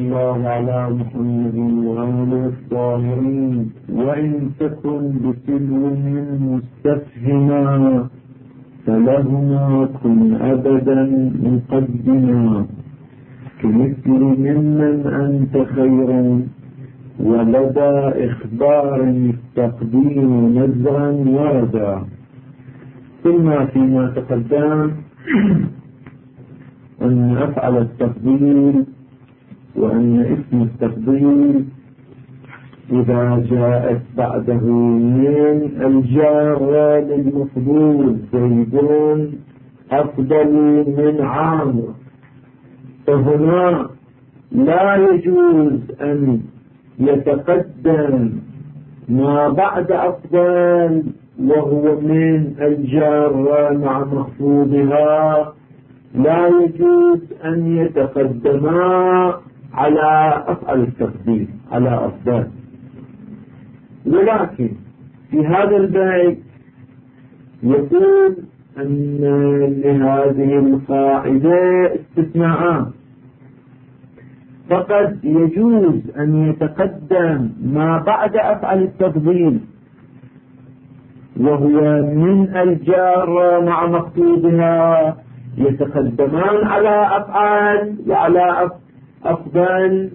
الله على محمد وآله الطاهرين. وإن تكن بسلو مستفهما فلهما كن أبدا مقدما، كمثل ممن أنت خير ولدى إخبار التقديم نزعا وردا. ثم فيما تقدم أن أفعل التفضيل وأن اسم التفضيل إذا جاءت بعده من الجار للمفضول زيد أفضل من عامر، فهنا لا يجوز أن يتقدم ما بعد أفضل وهو من الجار مع مخفوضها، لا يجوز أن يتقدما على أفعل التفضيل على أفضل. ولكن في هذا البيت يقول أن لهذه القاعدة استثناءات، فقد يجوز أن يتقدم ما بعد أفعل التفضيل وهو من الجار مع مخفوضها، يتقدمان على أفعال وعلى أفضل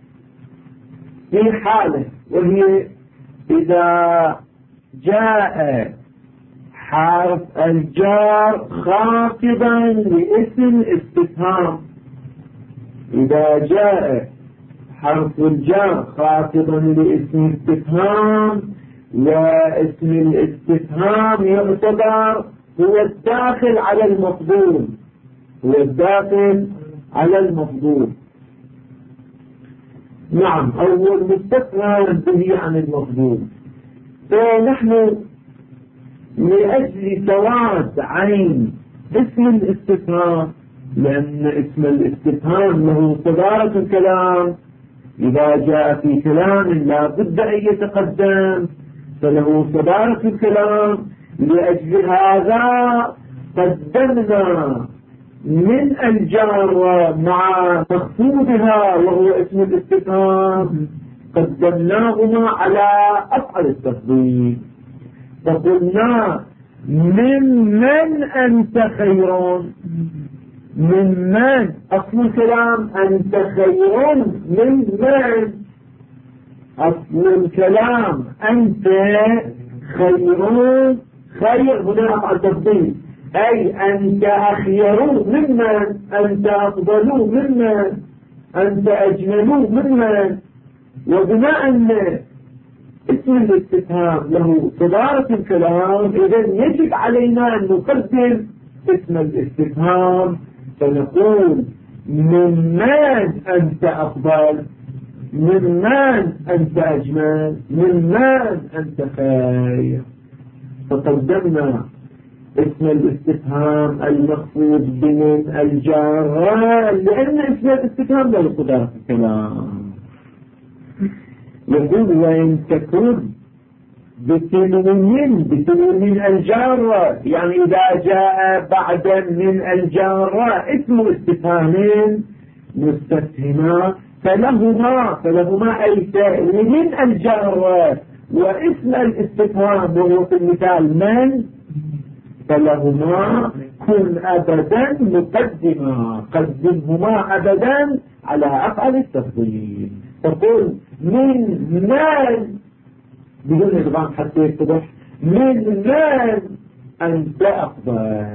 في حالة، وهي إذا جاء حرف الجار خاطبا لاسم استفهام. إذا جاء حرف الجار خاطبا لاسم استفهام واسم الاستفهام يعتبر هو الداخل على المفضول، هو الداخل على المفضول، نعم، أو المستثنى به عن المفضول. فنحن لأجل سواد عين اسم الاستفهام، لأن اسم الاستفهام له صدارة الكلام، إذا جاء في كلام لا بد أن يتقدم فله صدارة الكلام، لأجل هذا قدمنا من الجار مع مخفوضها وهو اسم الاستفهام قدمناهما على أفعل التفضيل، فقلنا ممن أنت خير، ممن أصل الكلام أنت خير ممن، أصل الكلام أنت خير، خير هنا أفعل التفضيل، أي أنت أخير ممن، أنت أفضل ممن، أنت أجمل ممن. وبما أن اسم الاستفهام له صدارة الكلام إذن يجب علينا أن نقدم اسم الاستفهام فنقول ممن أنت أفضل، ممن أنت أجمل، ممن أنت خير. فقدمنا اسم الاستفهام المخفوض بمن الجار لأن اسم الاستفهام له صدارة الكلام. يقول وإن تكن بسلو من الجار، يعني إذا جاء بعد من الجار اسم استفهام مستفهما فلهما أي من الجار واسم الاستفهام وهو في المثال من، فلهما كن أبدا مقدما، قدمهما أبدا على أفعل التفضيل. تقول من بدون إدغام حتى يتضح من أنت أفضل.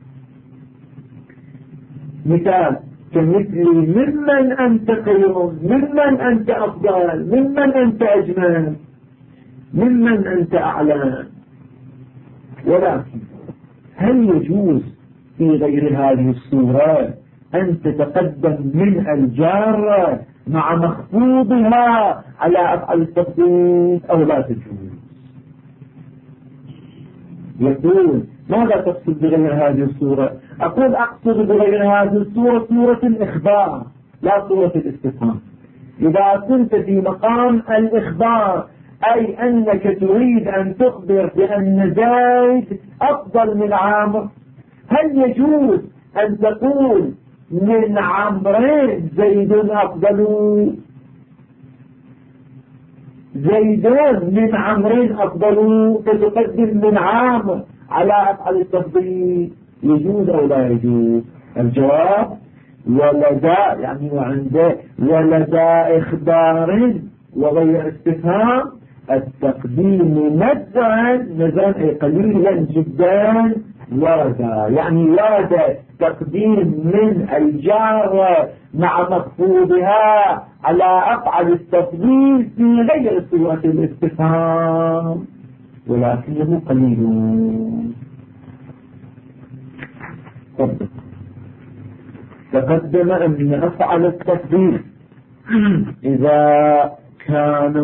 مثال كمثل ممن أنت خير، ممن أنت أفضل، ممن أنت أجمل، ممن أنت أعلى. ولكن هل يجوز في غير هذه الصورة أن تتقدم من الجار مع مخفوضها على أفعل التفضيل أو لا تجوز؟ يقول ماذا تقصد بغير هذه الصورة؟ أقول أقصد بغير هذه الصورة صورة الإخبار لا صورة الاستفهام. إذا كنت في مقام الإخبار أي أنك تريد أن تخبر بأن زيد أفضل من عامر، هل يجوز أن تقول من عمرو زيد أفضل. زيد من عمرو أفضل، فتقدم من عامر على أفعل التفضيل. يجوز أو لا يجوز؟ الجواب ولدى، يعني وعنده ولدى إخبار وغير استفهام التقديم نزعا أي قليلا جدا ورد، يعني ورد تقديم من الجار مع مخفوضها على أفعل التفضيل في غير صيغة الاستفهام ولكنه قليل. تقدم أن أفعل التفضيل إذا كان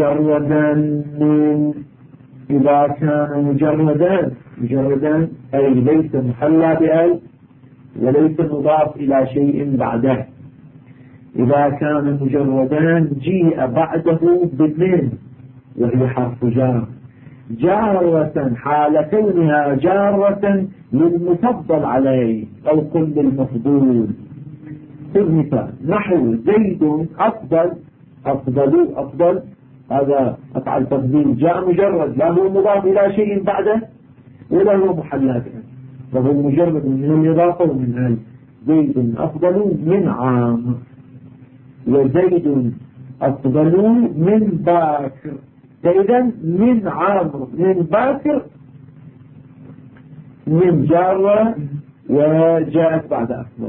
مجردا أي ليس محلى بأل وليس مضاف إلى شيء بعده. إذا كان مجردا جيء بعده بمن وهي حرف جار، جارة حال كونها جارة للمفضل عليه أو كل المفضول. مثال نحو زيد أفضل، هذا أفعل تفضيل جاء مجرد، لا هو مضاف إلى شيء بعده ولا هو محلى به، فهو مجرد من الإضافة ومن أي. زيد أفضل من عام، وزيد أفضل من باكر. فإذا من عامر من باكر من جارة وجاءت بعد أفضل،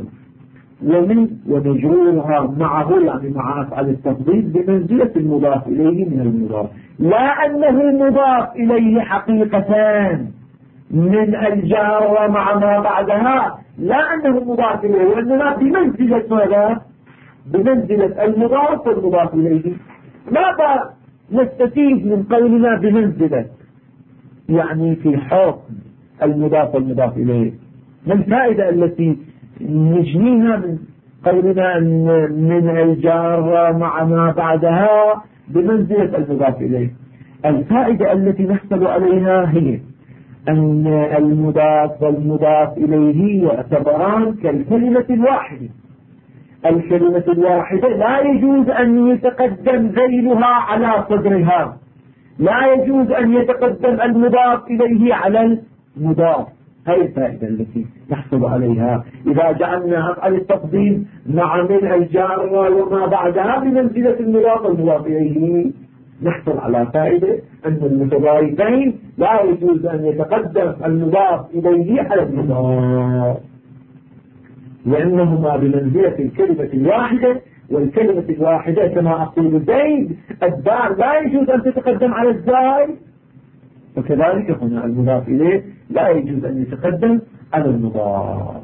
ومجرورها معه يعني مع أفعال التفضيل بمنزلة المضاف إليه من المضاف، لا أنه مضاف إليه حقيقة من الجار مع ما بعدها، لا أنه مضاف إليه، وإنما بمنزلة ماذا؟ بمنزلة المضاف والمضاف إليه. ماذا نستفيد من قولنا بمنزلة؟ يعني في حكم المضاف والمضاف إليه. ما الفائدة التي نجنيها من قولنا من الجار مع ما بعدها بمنزلة المضاف إليه؟ الفائدة التي نحصل عليها هي أن المضاف والمضاف إليه يعتبران كالكلمة الواحدة. الكلمة الواحدة لا يجوز أن يتقدم ذيلها على صدرها، لا يجوز أن يتقدم المضاف إليه على المضاف. هذه الفائدة التي نحصل عليها إذا جعلنا أفعل التقديم مع من الجار وما بعدها بمنزلة المضاف والمضاف إليه. نحصل على فائدة أن المتضاربين لا يجوز أن يتقدم المضاف إليه على المضاف، لأنهما بمنزلة الكلمة الواحدة، والكلمة الواحدة كما أقول زيد الدال لا يجوز أن تتقدم على الزاي، وكذلك هنا المضاف إليه لا يجوز أن يتقدم على المضاف.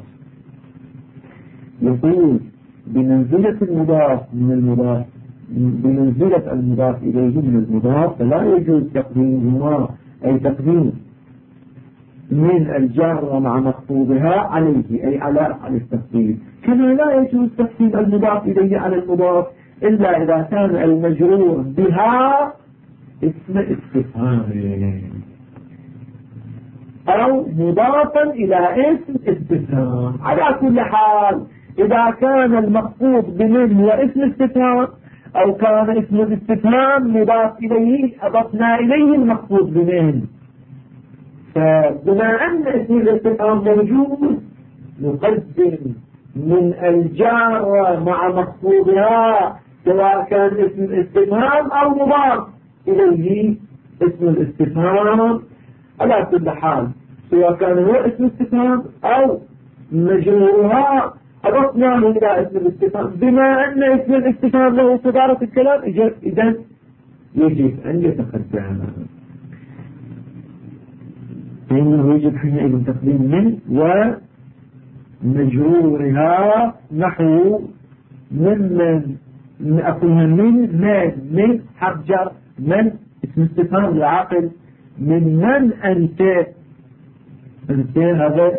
يقول بمنزلة المضاف من المضاف، بمنزلة المضاف إليه من المضاف، فلا يجوز تقديمهما أي تقديم من الجار مع مخفوضها عليه أي على التفصيل، كما لا يجوز تقديم المضاف إليه على المضاف إلا إذا كان المجرور بها اسم استفهام أو مضافا إلى اسم استفهام. على كل حال إذا كان المخفوض بمن واسم استفهام أو كان اسم الاستفهام مضاف إليه أضفنا إليه المخفوض بمن، فبما أن اسم الاستفهام موجود نقدم من الجار مع مخفوضها سواء كان اسم الاستفهام أو مضاف إليه اسم الاستفهام. على كل حال سواء كان هو اسم الاستفهام أو مجرورها أضفناه إلى اسم الاستفهام، بما أن اسم الاستفهام له صدارة الكلام إذن يجب أن يتقدم، فإنه يجب حينئذ تقديم من ومجرورها نحو من أقولها من حرف جر من اسم استفهام العاقل من أنت هذا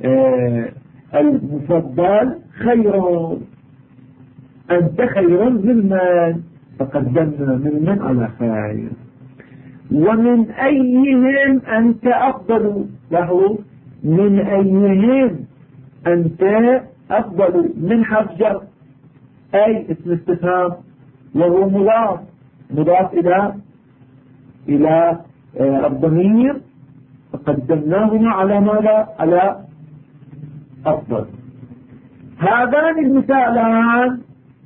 المفضل خير، أنت خير ممن، فقدمنا من على خير. ومن أيهم أنت أفضل له، من أيهم أنت أفضل من حرف جر أي اسم استفهام وهو مضاف إلى الضمير، فقدمناه على ماذا؟ على أفضل. هذان المثالان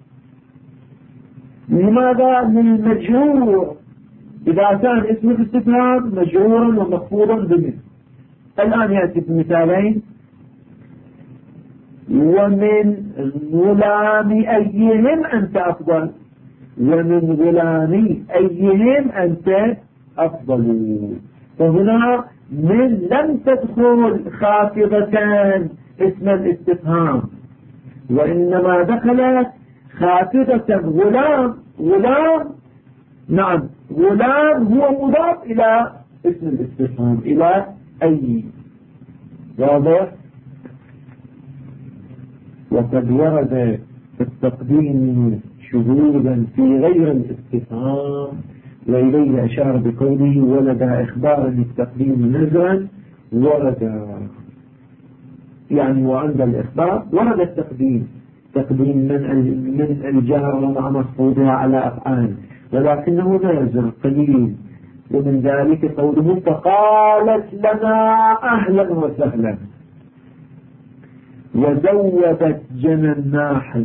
لماذا؟ للمجرور، إذا كان اسم الاستفهام مجرورا ومخفوضا بمن. الآن يأتي بمثالين: ومن غلام أيهم أنت أفضل، ومن غلام أيهم أنت أفضل. فهنا من لم تدخل خافضة اسم الاستفهام، وإنما دخلت خافضة غلام. نعم، غلام هو مضاف إلى اسم الاستفهام إلى أي. واضح؟ وقد ورد التقديم شذوذا في غير الاستفهام، وإليه أشار بقوله ولد إخبارا للتقديم نزلا ورد، يعني وعند الإخبار ورد التقديم، تقديم من الجار ومع مخفوضها على أفعال، ولكنه نازل قليل. ومن ذلك قوله فقالت لنا أهلا وسهلا، وزودت جنى الناحل،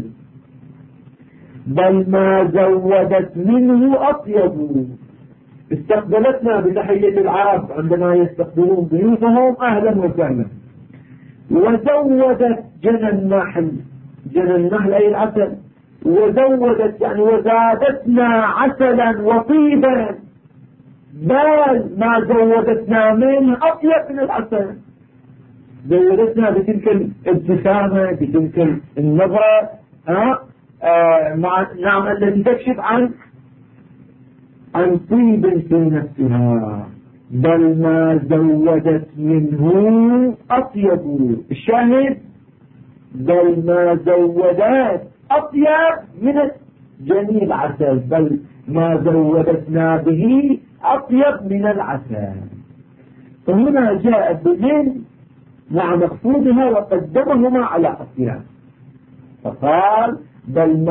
بل ما زودت منه أطيب. استقبلتنا بتحية العرب عندما يستقبلون ضيوفهم أهلا وسهلا. وزودت جنى النحل، جنى النحل أي العسل، وزودت يعني وزادتنا عسلا وطيبا، بل ما زودتنا منه أطيب من العسل. زودتنا بتلك الابتسامة، بتلك النظرة، نعم، التي تكشف عن طيب في نفسها. بل ما زودت منه أطيب. الشاهد بل ما زودت أطيب من جميل عسل، بل ما زودتنا به أطيب من العسل. فهنا جاء بمن مع مقصودها وقدمهما على أطيب، فقال بل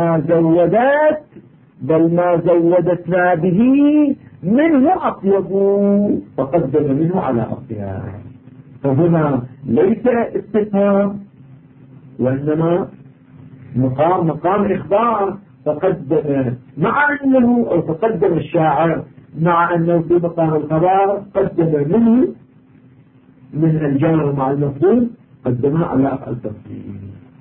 ما زودتنا به منه أطيب، فقدم منه على أطيب. فهنا ليس استفهام وإنما مقام إخبار، فقدم فقدم الشاعر مع أنه في مقام الخبر قدم منه من الجار مع المفعول قدمها على أفعال تفضيل.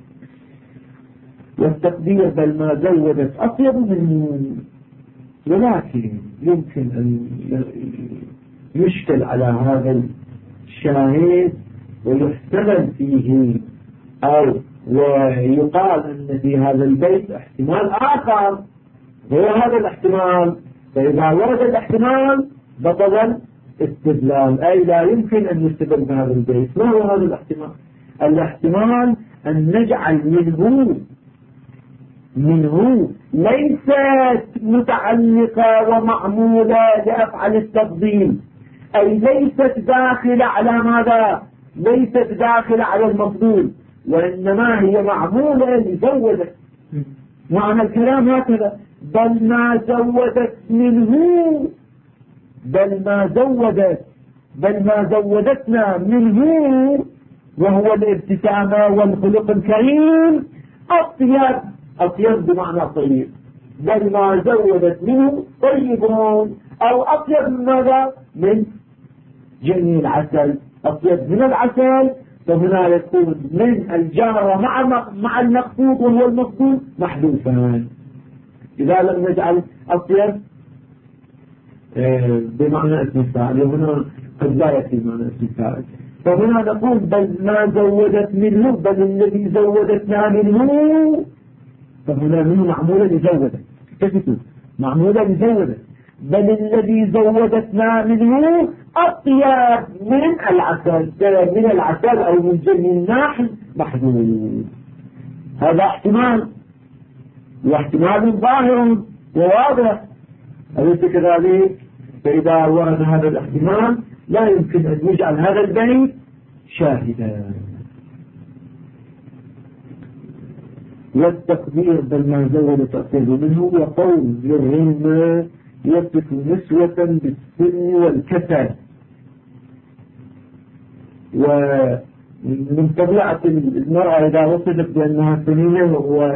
والتقدير بل ما زودت أطيب منه، ولكن يمكن أن يشكل على هذا الشاهد ويحتمل فيه، أو ويقال أن في هذا البيت احتمال آخر غير هذا الاحتمال، فإذا ورد الاحتمال بطل استدلال، أي لا يمكن أن يستدل بهذا البيت. ما هو هذا الاحتمال؟ الاحتمال أن نجعل منه ليست متعلقة ومعمولة لأفعل التفضيل، أي ليست داخلة على ماذا؟ ليست داخلة على المفضول، وإنما هي معمولة لزودت. معنى الكلام هكذا: بل ما زودت منه، بل ما زودتنا منه، وهو الابتسامة والخلق الكريم، أطيب بمعنى طيب. بل ما زودت منه طيبون، أو أطيب من ماذا؟ من جميل عسل، أطيب من العسل. فهنا يكون من الجار مع المقصود وهو المقصود محذوفان إذا لم نجعل أطيب بمعنى اسم الفاعل، وهنا قد لا يأتي بمعنى اسم الفاعل. فهنا نقول بل ما زودت منه، بل الذي زودتنا منه، فهنا منه معمولة لزودت، كفتوا معمولة لزودت، بل الذي زودتنا منه أطيب من العسل، من العسل أو من جميع الناحل محدود. هذا احتمال، واحتمال ظاهر وواضح، أليس كذلك؟ فإذا ورد هذا الاحتمال لا يمكن أن يجعل هذا البيت شاهدا. والتقدير بل ما زول تأخذ منه، وقول يرهن يصف نسوة بالسن والكسل. ومن طبيعة المرأة إذا وصفت بأنها سنينة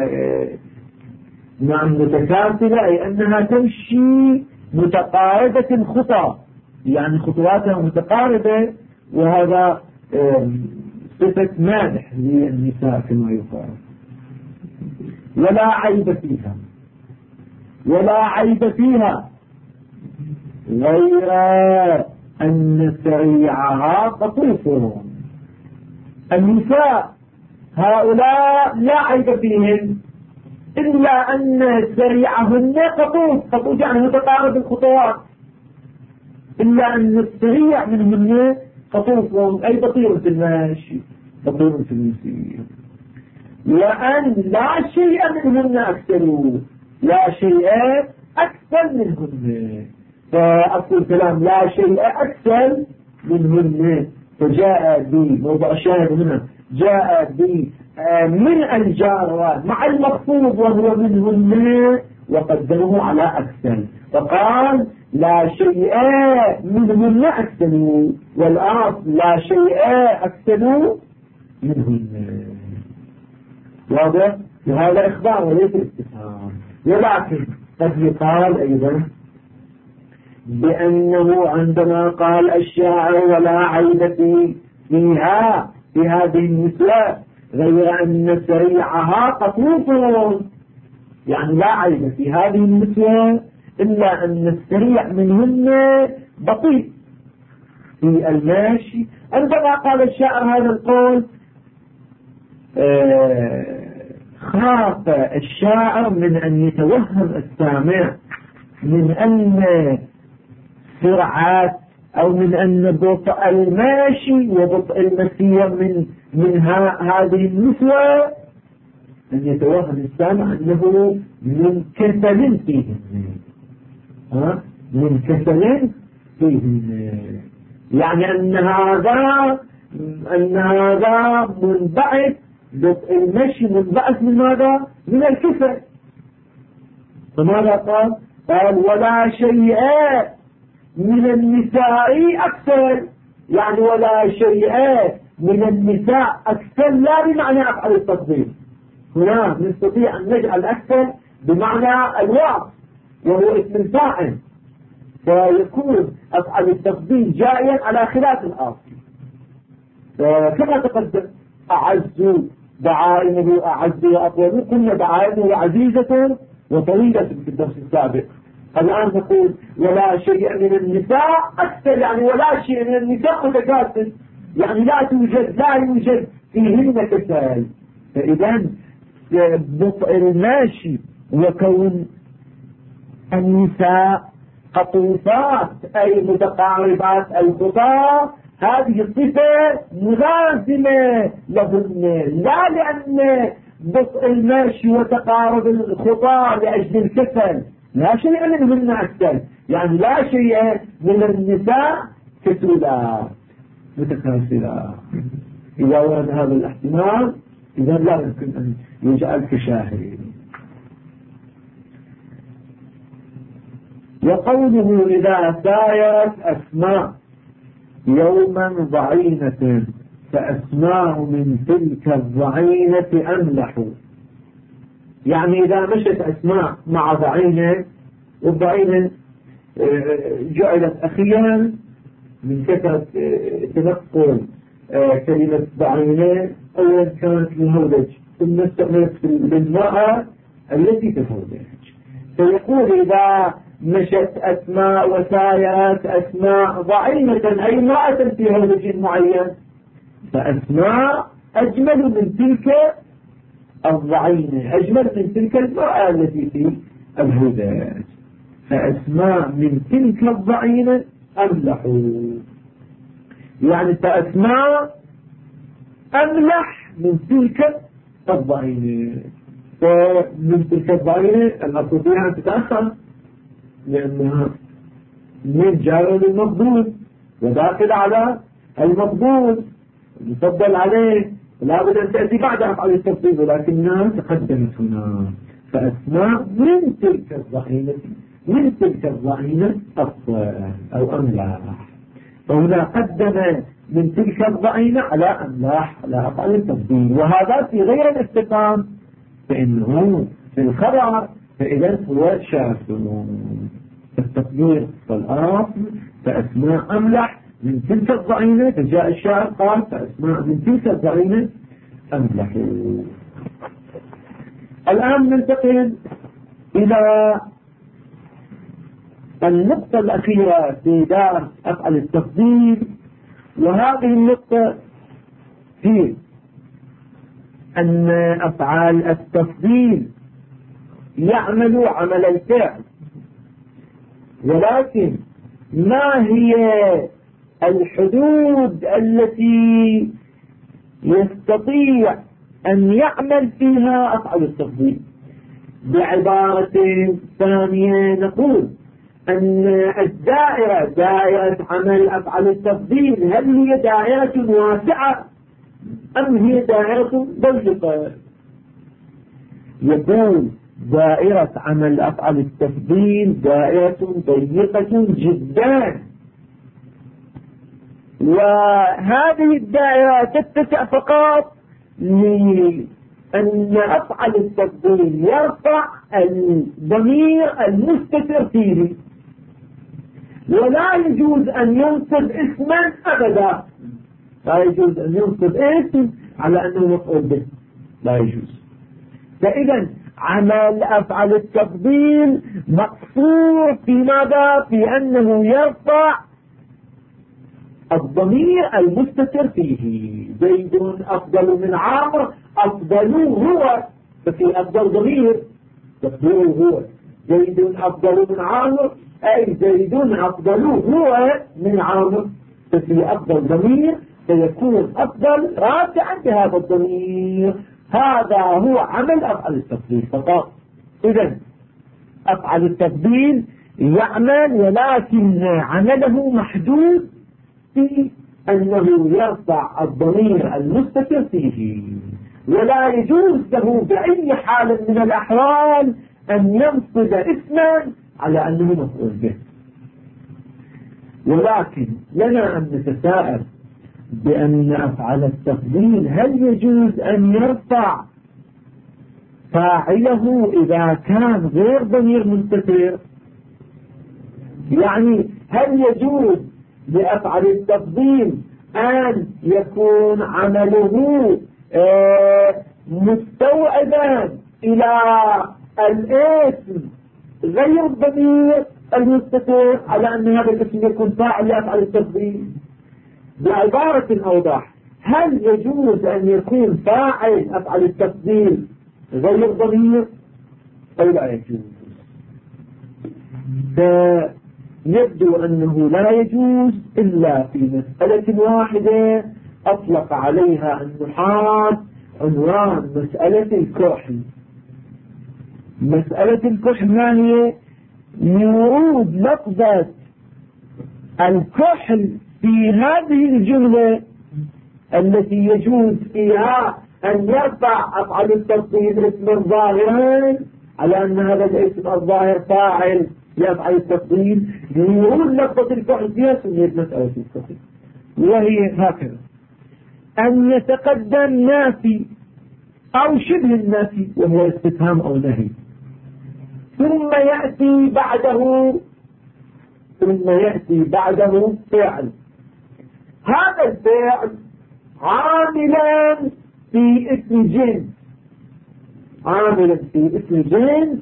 نعم متكاسلة، أي أنها تمشي متقاربة الخطى، يعني خطواتها متقاربة، وهذا صفة مادح للنساء كما يقال. ولا عيب فيها، ولا عيب فيها غير أن سريعها قطوف. النساء هؤلاء لا عيب فيهن إلا أن سريعهن قطوف، قطوف يعني متقارب الخطوات، إلا أن السريع منهن قطوف أي بطير في المشي، بطير في المسير. وأن لا شيء منهن أكثر، لا شيء أكثر منهن، فأقول كلام لا شيء أكثر منهن، فجاء بموضع شاهد هنا، جاء من الجار مع المخفوض وهو منهن، وقدمه على أكثر، فقال لا شيء منهن أكثر، والأصل لا شيء أكثر منهن. واضح؟ وهذا إخبار وليس استفهام. ولكن قد يقال أيضا بأنه عندما قال الشاعر ولا عيب فيها في هذه النسوة غير أن سريعها قطوف، يعني لا عيب في هذه النسوة إلا أن السريع منهن بطيء في الماشي. عندما قال الشاعر هذا القول خاف الشاعر من أن يتوهم السامع من أن سرعات أو من أن بطء الماشي وبطء المسير من هذه النسوة، أن يتوهم السامع أنه من كسل فيهن، من كسل فيهن، يعني أن هذا منبعث، بطء المشي منبعث من ماذا؟ من الكسل. فماذا قال؟ قال ولا شيء من النساء أكثر، يعني ولا شيء من النساء أكثر لا بمعنى أفعل التفضيل، هنا نستطيع أن نجعل أكثر بمعنى الواو وهو اسم الفاعل، فيكون أفعل التفضيل جاريا على خلاف الآخر. كما تقدم أعز دعائمه أعز وأطول، كل دعائمه عزيزة وطويلة في الدرس السابق. الآن نقول ولا شيء من النساء أكثر، يعني ولا شيء من النساء متكاسل، يعني لا يوجد فيهن كسل. فإذا بطء الماشي وكون النساء قطوفات أي متقاربات الخطى، هذه الصفة ملازمة لهن، لا لأن بطء الماشي وتقارب الخطى لأجل الكسل، لا شيء منهن أكثر، يعني لا شيء من النساء كسلا متكاسلا. إذا ورد هذا الاحتمال إذا لا يمكن أن يجعل كشاهد. وقوله إذا سايرت أسماء يوما ضعينة فأسماء من تلك الضعينة أملح، يعني إذا مشت أسماء مع ضعينة، والضعينة جعلت أخيرا من كثرة تنقل كلمة ضعينة، أولا كانت للهودج ثم استعملت للمرأة التي تهودج. فيقول إذا مشت أسماء وسايرت أسماء ضعينة أي امرأة في هودج معين، فأسماء أجمل من تلك الضعينة، أجمل من تلك المرأة التي في الهودج، فأسماء من تلك الضعينة أملح، يعني فأسماء أملح من تلك الضعينة. فمن تلك الضعينة الأصل فيها تتأخر لأنها من جار للمفضول وداخل على المفضول يفضل عليه، لا بد أن تأتي بعد أفعال التفضيل، ولكنها تقدمت هنا. فأسماء من تلك الضعينة أفضل أو أملاح، فهنا قدم من تلك الضعينة على أملاح على أفعال التفضيل، وهذا في غير الاستفهام، فإنه في الخبر فإذا هو شاذ. التقدير والأصل فأسماء أملح من تلك الضعينة، فجاء الشاعر قال فأسماء من تلك الضعينة أملح. الآن ننتقل إلى النقطة الأخيرة في دار أفعال التفضيل، وهذه النقطة هي أن أفعال التفضيل يعمل عمل الفعل، ولكن ما هي الحدود التي يستطيع أن يعمل فيها أفعال التفضيل؟ بعبارة ثانية نقول أن الدائرة دائرة عمل أفعال التفضيل هل هي دائرة واسعة أم هي دائرة ضيقة؟ يقول دائرة عمل أفعال التفضيل دائرة ضيقة جدا، وهذه الدائرة تتسع فقط لأن أفعال التفضيل يرفع الضمير المستتر فيه، ولا يجوز أن ينصب اسما أبدا، لا يجوز أن ينصب اسم على أنه مفعول به، لا يجوز. فإذا عمل أفعال التفضيل مقصور في ماذا؟ في أنه يرفع الضمير المستتر فيه. زيد أفضل من عمرو، أفضل هو، ففي أفضل ضمير تقديره هو. زيد أفضل من عمرو أي زيد أفضل هو من عمرو، ففي أفضل ضمير فيكون أفضل راجعا بهذا الضمير. هذا هو عمل أفعال التفضيل فقط. إذن أفعال التفضيل يعمل، ولكن عمله محدود في أنه يرفع الضمير المستتر فيه، ولا يجوز له بأي حال من الأحوال أن ينصب اسما على أنه مفعول به. ولكن لنا أن نتساءل بأن أفعال التفضيل هل يجوز أن يرفع فاعله إذا كان غير ضمير مستتر؟ يعني هل يجوز لأفعال التفضيل أن يكون عمله مستوعبا إلى الاسم غير الضمير المستتر على أن هذا الاسم يكون فاعل لأفعال التفضيل؟ بعبارة أوضح، هل يجوز أن يكون فاعل أفعال التفضيل غير ضمير أو لا يجوز؟ فيبدو أنه لا يجوز إلا في مسألة واحدة أطلق عليها النحاة عنوان مسألة الكحل. مسألة الكحل ما هي؟ لورود لفظة الكحل في هذه الجملة التي يجوز فيها أن يرفع أفعال التفضيل اسم ظاهرا على أن هذا الاسم الظاهر فاعل لأفعال التفضيل، لورود لفظة الكحل فيها سميت مسألة الكحل. وهي هكذا: أن يتقدم نافي أو شبه النافي وهو استفهام أو نهي، ثم يأتي بعده فعل. هذا الفعل عاملا في اسم جنس،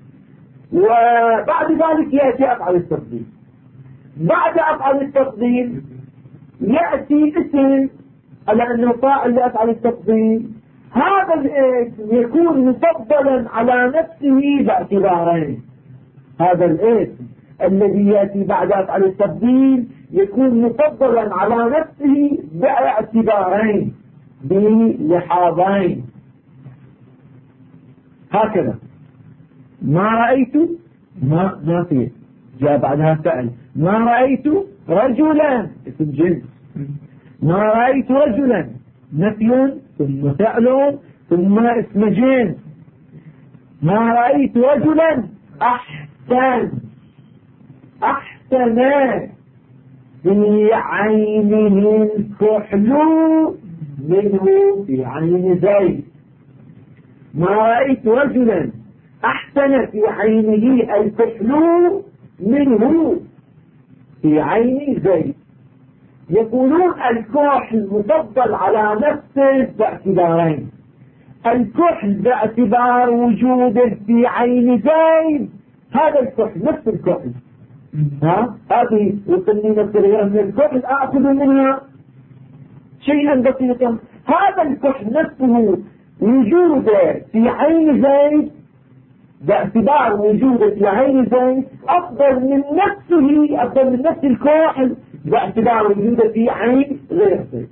وبعد ذلك يأتي أفعال التفضيل. بعد أفعال التفضيل يأتي اسم على أنه فاعل لأفعال التفضيل. هذا الاسم يكون مفضلا على نفسه باعتبارين. هذا الاسم الذي يأتي بعد أفعال التفضيل يكون مفضلا على نفسه باعتبارين، بلحاظين. هكذا: ما رأيت، ما فيه، جاء بعدها فعل. ما رأيت رجلا اسم جنس، ما رأيت رجلا نفي ثم فعل ثم اسم جنس. ما رأيت رجلا أحسن في عينه الكحل منه في عين زيد. ما رأيت رجلا أحسن في عينه الكحل منه في عين زيد. يقولون الكحل مفضل على نفسه باعتبارين: الكحل باعتبار وجوده في عين زيد، هذا الكحل نفس الكحل، هذه وصلني الصغيرة من الكحل أأخذ منها شيئا بسيطا. هذا الكحل نفسه وجوده في عين زيد باعتبار وجوده في عين زيد أفضل من نفس الكحل باعتبار وجوده في عين غير زيد.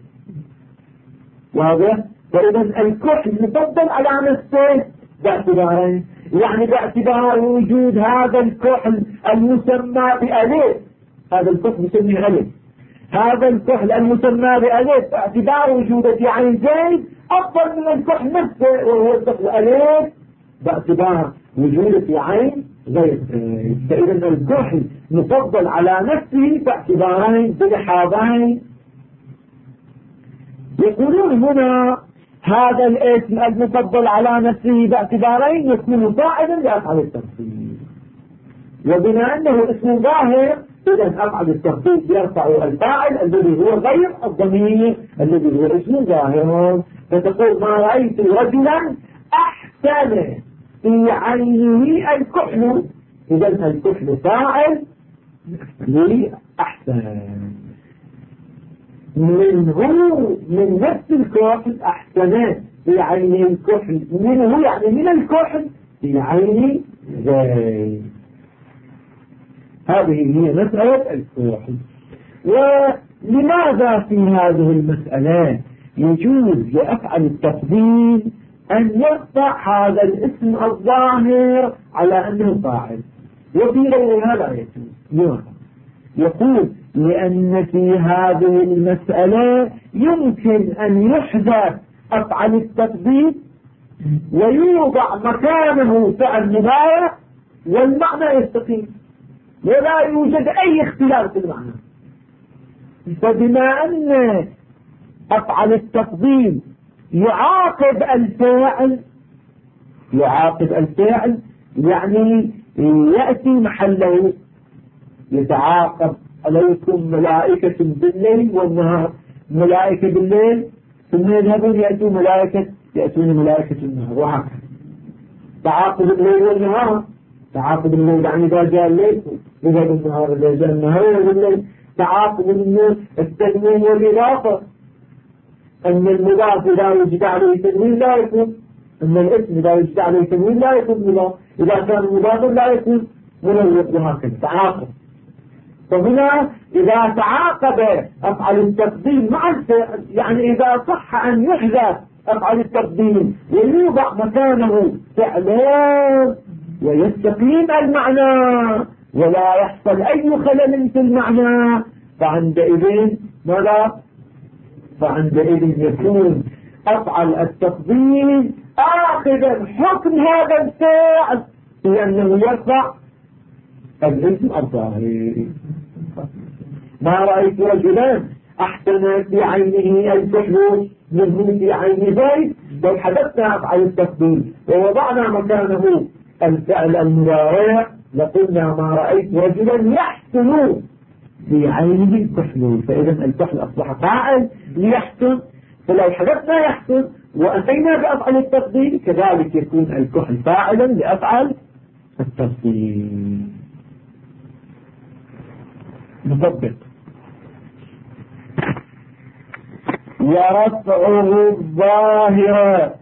واضح؟ فإذا الكحل مفضل على نفسه باعتبارين، يعني باعتبار وجود هذا الكحل المسمى بألف، هذا الكحل يسميه ألف، هذا الكحل المسمى بألف باعتبار وجوده في عين زيد أفضل من الكحل نفسه وهو الكحل ألف باعتبار وجوده في عين غير زيد. فإذا الكحل مفضل على نفسه باعتبارين بلحاظين. يقولون هنا هذا الاسم المفضل على نفسه باعتبارين يكون فاعلا لأفعل التفضيل، وبما أنه اسم ظاهر إذا أفعل التفضيل يرفع الفاعل الذي هو غير الضمير الذي هو اسم ظاهر. فتقول ما رأيت رجلا أحسن في عينه الكحل، إذا الكحل فاعل لأحسن منه من نفس الكحل أحسن في عين الكحل منه، يعني من الكحل في عين زيد. هذه هي مسألة الكحل. ولماذا في هذه المسألة يجوز لأفعل التفضيل أن يرفع هذا الاسم الظاهر على أنه فاعل وفي غيرها لا يجوز؟ يقول لأن في هذه المسألة يمكن أن يحذف أفعل التفضيل ويوضع مكانه فعل مضارع والمعنى يستقيم ولا يوجد أي اختلاف في المعنى. فبما أن أفعل التفضيل يعاقب الفعل يعني يأتي محله، يتعاقب عليكم ملائكة بالليل والنهار، ملائكة بالليل ثم يذهبون يأتون ملائكة النهار، وهكذا تعاقب الليل والنهار. تعاقب الليل يعني إذا جاء الليل يذهب النهار، إذا جاء النهار بالليل. تعاقب التنوين والإضافة، أن المضاف إذا وجد عليه تنوين لا يكون، أن الاسم إذا وجد عليه تنوين لا يكون مضاف، إذا كان مضافا لا يكون منوط، وهكذا تعاقب. فهنا إذا تعاقب أفعل التقديم مع الفعل، يعني إذا صح أن يحذف أفعل التقديم ويوضع مكانه فعلان ويستقيم المعنى ولا يحصل أي خلل في المعنى، فعندئذ يكون أفعل التقديم آخذا حكم هذا الفعل لأنه يرفع الاسم الظاهر. ما رأيت رجلا أحسن في عينه الكحل منه في عين زيد، لو حدثنا أفعل التقديم ووضعنا مكانه الفعل المضارع لقلنا ما رأيت رجلا يحسن في عينه الكحل، فإذا الكحل أصبح فاعل ليحسن. فلو حدثنا يحسن وأتينا بأفعل التقديم كذلك يكون الكحل فاعلا لأفعل التقديم. نطبق. ورفعه الظاهر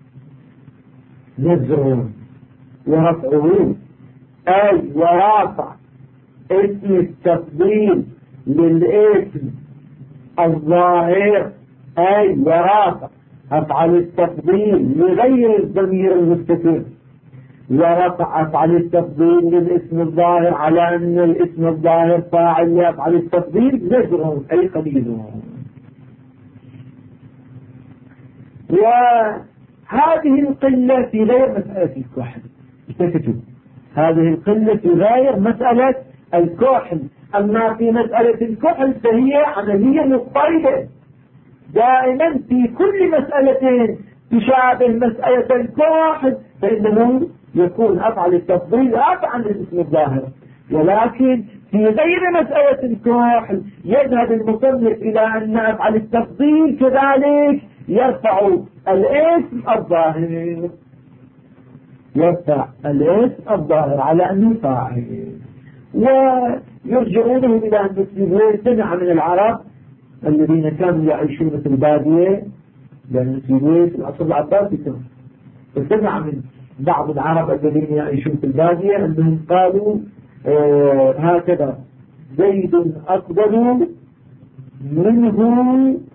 نزر، ورفعه أي ورافع اسم التفضيل للاسم الظاهر، أي ورافع أفعل التفضيل لغير الضمير المستتر، ورفع أفعل التفضيل للاسم الظاهر على أن الاسم الظاهر فاعل لأفعل التفضيل نزر أي قليل. وهذه القلة في غير مسألة الكحل. التفتوا، هذه القلة في غير مسألة الكحل، أما في مسألة الكحل فهي عملية مضطردة دائما في كل مسألة تشابه مسألة الكحل فإنه يكون أفعل التفضيل أفعل الاسم الظاهر. ولكن في غير مسألة الكحل يذهب المصنف إلى أن أفعل التفضيل كذلك يرفع الاسم الظاهر، يرفع الاسم الظاهر على أنه فاعل. ويرجعونه إلى أن سيبويه سمع من العرب الذين كانوا يعيشون في البادية، لأن سيبويه في العصر العباسي كان، فسمع من بعض العرب الذين يعيشون في البادية أنهم قالوا هكذا: زيد أفضل منه،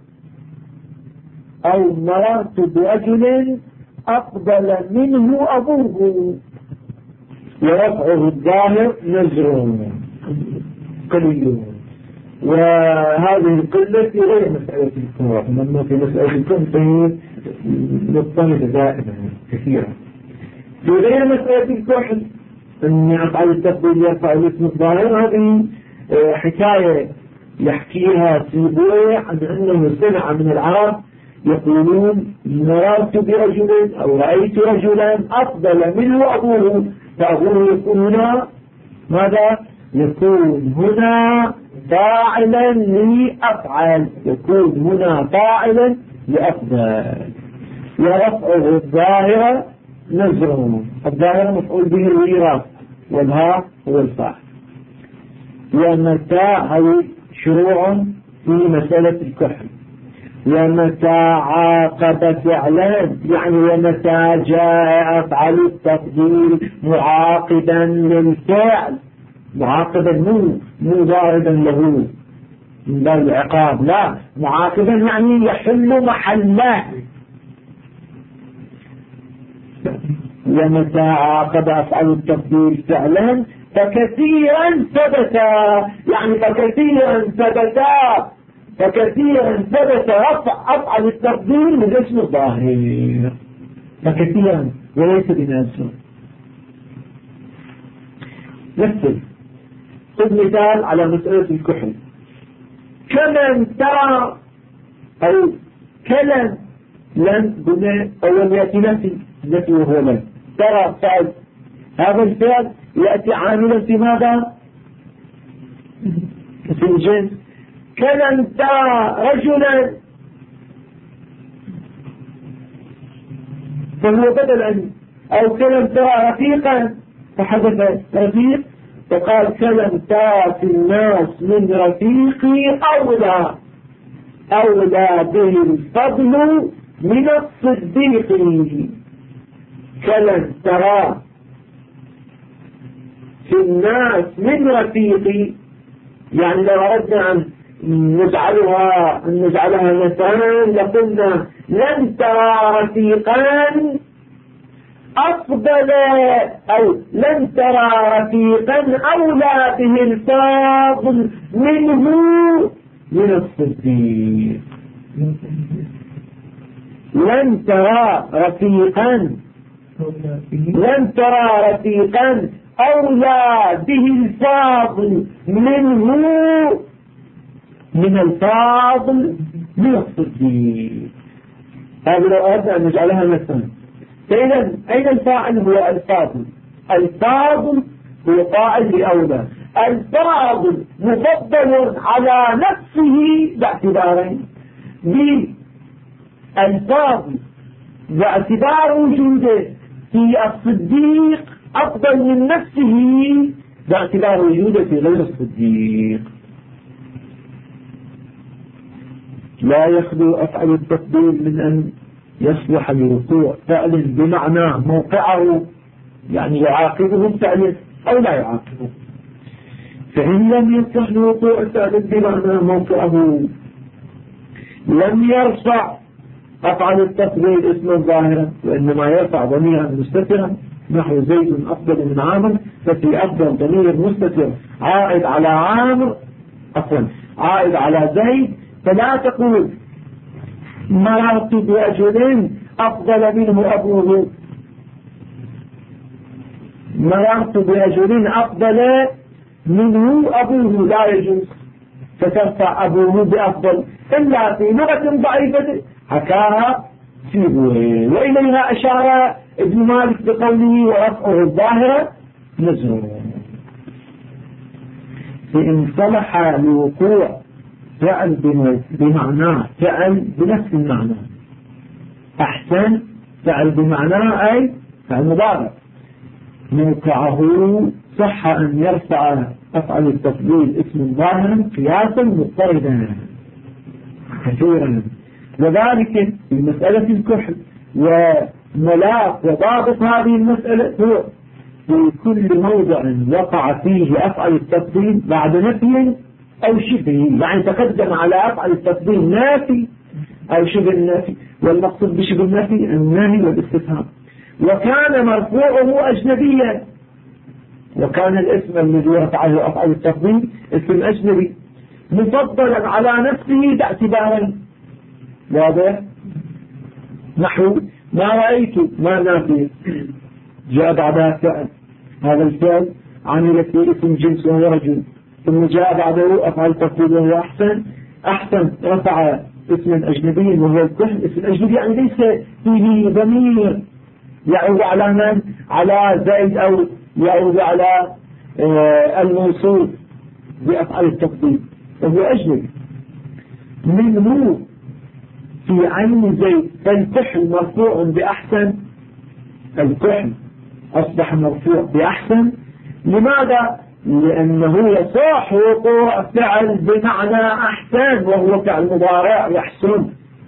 أو مررت برجل أفضل منه أبوه، ورفعه الظاهر نزر قليل. وهذه القلة في غير مسألة الكفر، لما في مسألة الكفر فهي مضطردة دائما كثيرا. في غير مسألة الكحل أن أفعل التفضيل يرفع الاسم الظاهر، هذه حكاية يحكيها سيبويه عن أنه سمع من العرب يقولون: مررت برجل أو رأيت رجلا أفضل منه أبوه، فأبوه يكون هنا ماذا؟ يكون هنا فاعلا لأفعل، يكون هنا فاعلا لأفضل. ورفعه الظاهرة نزره، الظاهرة مفعول به الوراث، والها هو الفاعل. لأن التاء هي شروع في مسألة الكحل. ومتى عاقب فعلا، يعني ومتى جاء أفعل التفضيل معاقبا للفعل، معاقبا مو ضاربا له من باب العقاب، لا، معاقبا يعني يحل محله. ومتى عاقب أفعل التفضيل فعلا فكثيرا ثبت، يعني فكثيرا ثبت رفع أفعل التفضيل من اسم الظاهر، فكثيرا وليس بنفسه. مثل خذ مثال على مسألة الكحل: كمن ترى، أو كلم لن بناء أول يأتي نفي وهو لن ترى فعل، هذا الفعل يأتي عاملا في ماذا؟ في الجنس. كلم ترى رجلا فهو بدل أن، أو كلم ترى رفيقا فحدث رفيق، فقال كلم ترى في الناس من رفيقي أولى به الفضل من الصديق. كلم ترى في الناس من رفيقي، يعني لو أردنا أن نجعلها مثلا لقلنا: لن ترى رفيقا أفضل، أو لن ترى رفيقا أولى به الفاضل منه من الصديق. لن ترى رفيقا أولى به الفاضل منه من الفاضل من الصديق. هذا لو أردنا أن نجعلها مثلا. فإذا أين الفاعل؟ هو الفاضل. الفاضل هو فاعل لأولى. الفاضل مفضل على نفسه باعتبارين: الفاضل باعتبار وجوده في الصديق أفضل من نفسه باعتبار وجوده في غير الصديق. لا يخلو أفعل التفضيل من أن يصلح لوقوع فعل بمعنى موقعه، يعني يعاقبه الفعل أو لا يعاقبه. فإن لم يصلح لوقوع فعل بمعنى موقعه لم يرفع أفعل التفضيل اسما ظاهرا، وإنما يرفع ضميرا مستترا نحو زيد أفضل من عامر، ففي أفضل ضمير مستتر عائد على عامر، عائد على زيد، فلا تقول مررت برجل أفضل منه أبوه، مررت برجل أفضل منه أبوه لا يجوز، فترفع أبوه بأفضل إلا في لغة ضعيفة حكاها سيبويه. وإليها أشار ابن مالك بقوله ورفعه الظاهر نزل. فإن صلح لوقوع فعل بمعناه فعل بنفس المعنى أحسن، فعل بمعناه أي فعل مضارع، موقعه صح أن يرفع أفعل التفضيل اسم ظاهرا قياسا مضطردا كثيرا. وذلك في مسألة الكحل وملاك وضابط هذه المسألة هو في كل موضع وقع فيه أفعل التفضيل بعد نفي أو شبه، يعني تقدم على أفعل التفضيل نافي أو شبه النافي، والمقصود بشبه النافي النهي والاستفهام. وكان مرفوعه أجنبيا، وكان الاسم الذي رفعه أفعل التفضيل اسم أجنبي مفضلا على نفسه باعتبارين. واضح؟ نحو ما رأيت ما نافي جاء بعدها فعل، هذا الفعل عمل في اسم جنس وهو رجل، ثم جاء بعده أفعل تفضيل وهو أحسن. أحسن رفع اسما أجنبيا وهو الكحل، اسم أجنبي يعني ليس فيه ضمير يعود على من؟ على زائد أو يعود على الموصول بأفعال التفضيل وهو أجنبي. منه في عين زيد، فالكحل مرفوع بأحسن، الكحل أصبح مرفوع بأحسن. لماذا؟ لأنه يصح وقوع فعل بمعنى أحسن وهو فعل مضارع يحسن،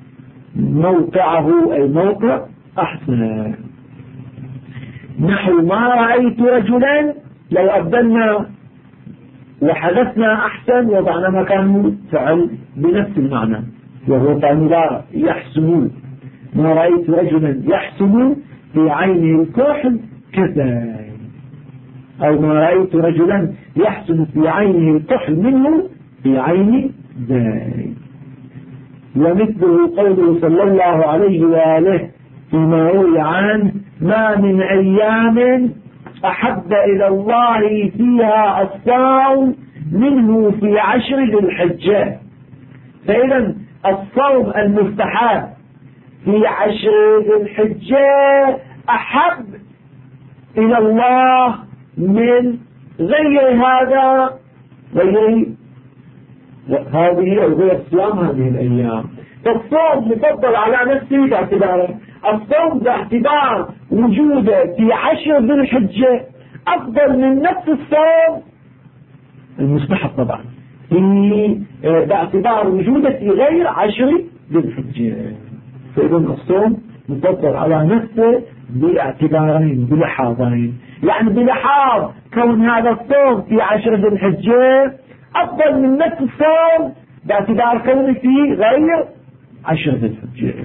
موقعه أي موقع أحسن. نحو ما رأيت رجلا، لو أبدلنا وحذفنا أحسن وضعنا مكانه فعل بنفس المعنى وهو فعل مضارع يحسن. ما رأيت رجلا يحسن في عينه الكحل كذا، أو ما رأيت رجلا يحسن في عينه الكحل منه في عين ذاك. ومثله قوله صلى الله عليه وآله فيما روي عنه ما من أيام أحب إلى الله فيها الصوم منه في 10 ذي الحجة. فإذا الصوم المستحب في 10 ذي الحجة أحب إلى الله من غير هذا، غير هذه أو غير صيام هذه الأيام. فالصوم مفضل على نفسه باعتباره، الصوم باعتبار وجوده في 10 ذي الحجة أفضل من نفس الصوم المستحب طبعا في باعتبار وجوده في غير 10 ذي الحجة. فإذا الصوم مفضل على نفسه باعتبارين بلحاظين، يعني بلحاظ كون هذا الصوم في 10 ذي الحجة أفضل من نفس الصوم باعتبار كونه في غير 10 ذي الحجة.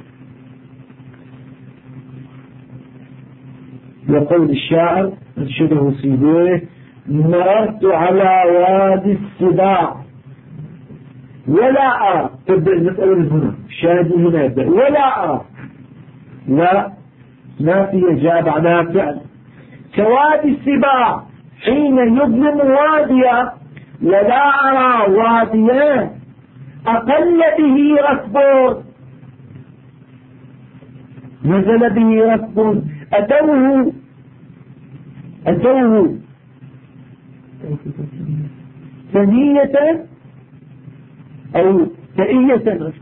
يقول الشاعر انشده سيبويه مررت على وادي السباع ولا أرى، تبدأ المسألة من هنا، الشاهد من هنا يبدأ ولا أرى، لا نافية جاء بعدها فعل. كوادي السباع حين يظلم واديا ولا أرى واديا أقل به ركب، نزل به ركب أتوه ثنية أو ثئية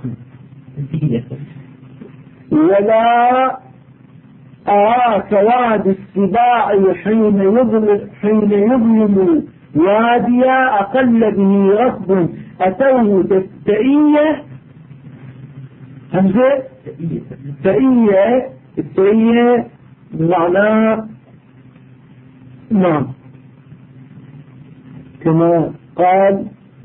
ولا أرى كوادي السباع حين يظلم واديا أقل به ركب أتوه ثئية همزة ثئية معناه نعم كما قال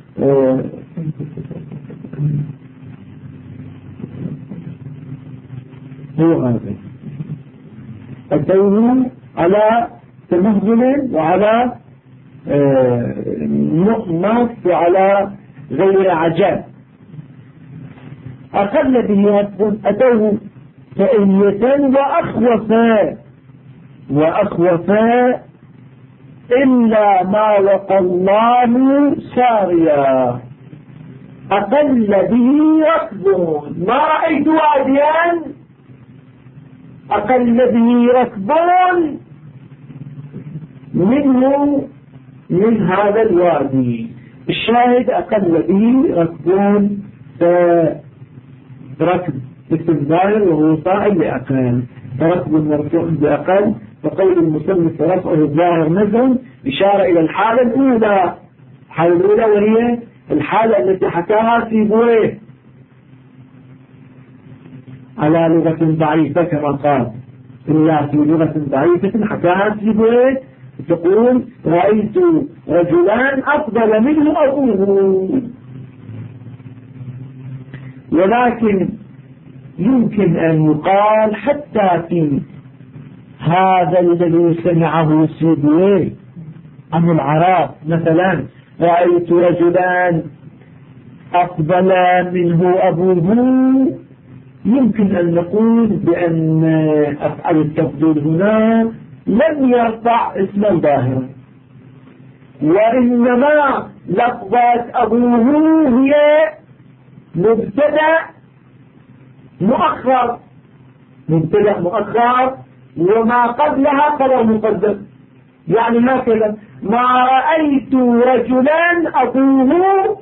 هو هذا أتوه على تمهل وعلى نقص وعلى غير عجاب. أقل به ركب أتوه فإلية وأخوفا إلا ما وقى الله ساريا. أقل به ركب، ما رأيت واديا أقل به ركب منه من هذا الوادي. الشاهد أقل به ركب، فركب اسم ظاهر وهو فاعل لأقل، فركب مرفوع بأقل، فقول المصنف رفعه الظاهر نزل إشارة إلى الحالة الأولى. الحالة الأولى وهي الحالة التي حكاها سيبويه على لغة ضعيفة كما قال، إلا في لغة ضعيفة حكاها سيبويه تقول رأيت رجلان أفضل منه أبوه. ولكن يمكن أن يقال حتى في هذا الذي سمعه سيبويه عن العرب، مثلا رأيت رجلان أفضل منه أبوه، يمكن أن نقول بأن أفعل التفضيل هنا لم يرفع اسم الظاهر، وإنما لفظة أبوه هي مبتدأ مؤخر وما قبلها خبر مقدم. يعني هكذا ما رأيت رجلان أبوه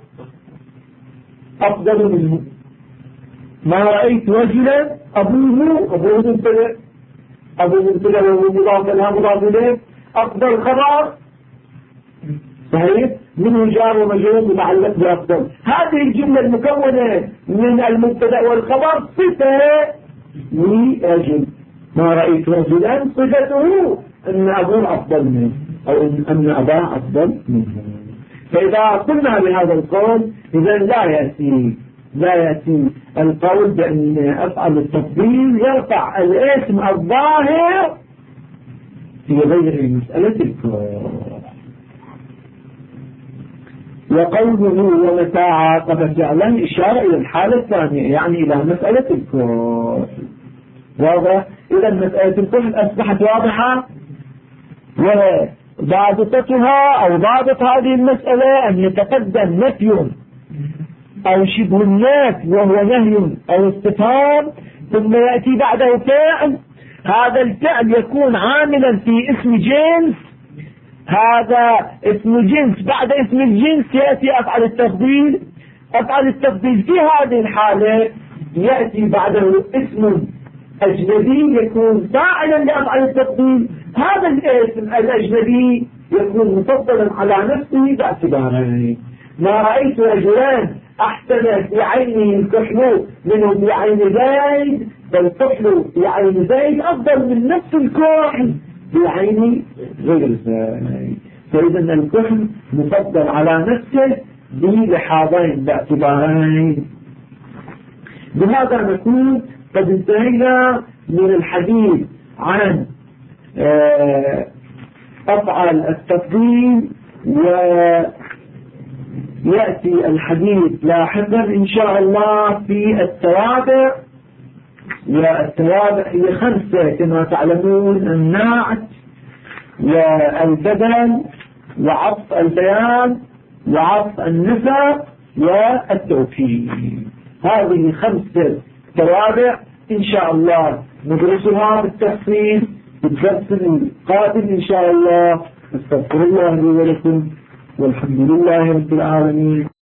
أفضل منه، ما رأيت رجلا أبوه مبتدأ، أبوه مبتدأ ومضاف لها مضاف إليه، أفضل خبر صحيح منه جار ومجرور متعلق بأفضل. هذه الجملة المكونة من المبتدأ والخبر صفة لرجل، ما رأيت رجلا صفته أن أبوه أفضل منه أو أن أباه أفضل منه. فإذا قلنا بهذا القول إذا لا يأتي القول بأن أفعل التفضيل يرفع الاسم الظاهر في غير مسألة الكون. وقوله ومتى عاقب فعلا إشارة إلى الحالة الثانية، يعني إلى مسألة الكون. واضح؟ إذا مسألة الكون أصبحت واضحة، وضابطتها أو ضابط هذه المسألة أن يتقدم نفي أو شبه النفي وهو نهي أو استفهام، ثم يأتي بعده فعل، هذا الفعل يكون عاملا في اسم جنس، هذا اسم جنس، بعد اسم الجنس يأتي أفعل التفضيل. أفعل التفضيل في هذه الحالة يأتي بعده اسم أجنبي يكون فاعلا لأفعل التفضيل، هذا الاسم الأجنبي يكون مفضلا على نفسه باعتباره. ما رأيت رجلان أحسن في عينه الكحل منه في عين زيد، فالكحل في عين زيد أفضل من نفس الكحل في عين غير زيد. فإذا الكحل مفضل على نفسه بلحاظين باعتبارين. بهذا نكون قد انتهينا من الحديث عن أفعال التفضيل، ويأتي الحديث لاحقا إن شاء الله في التوابع. والتوابع هي 5 كما تعلمون: النعت والبدل وعطف البيان وعطف النفع والتوكيد. هذه 5 توابع إن شاء الله ندرسها بالتفصيل في الدرس القادم إن شاء الله. استغفر الله لي ولكم والحمد لله رب العالمين.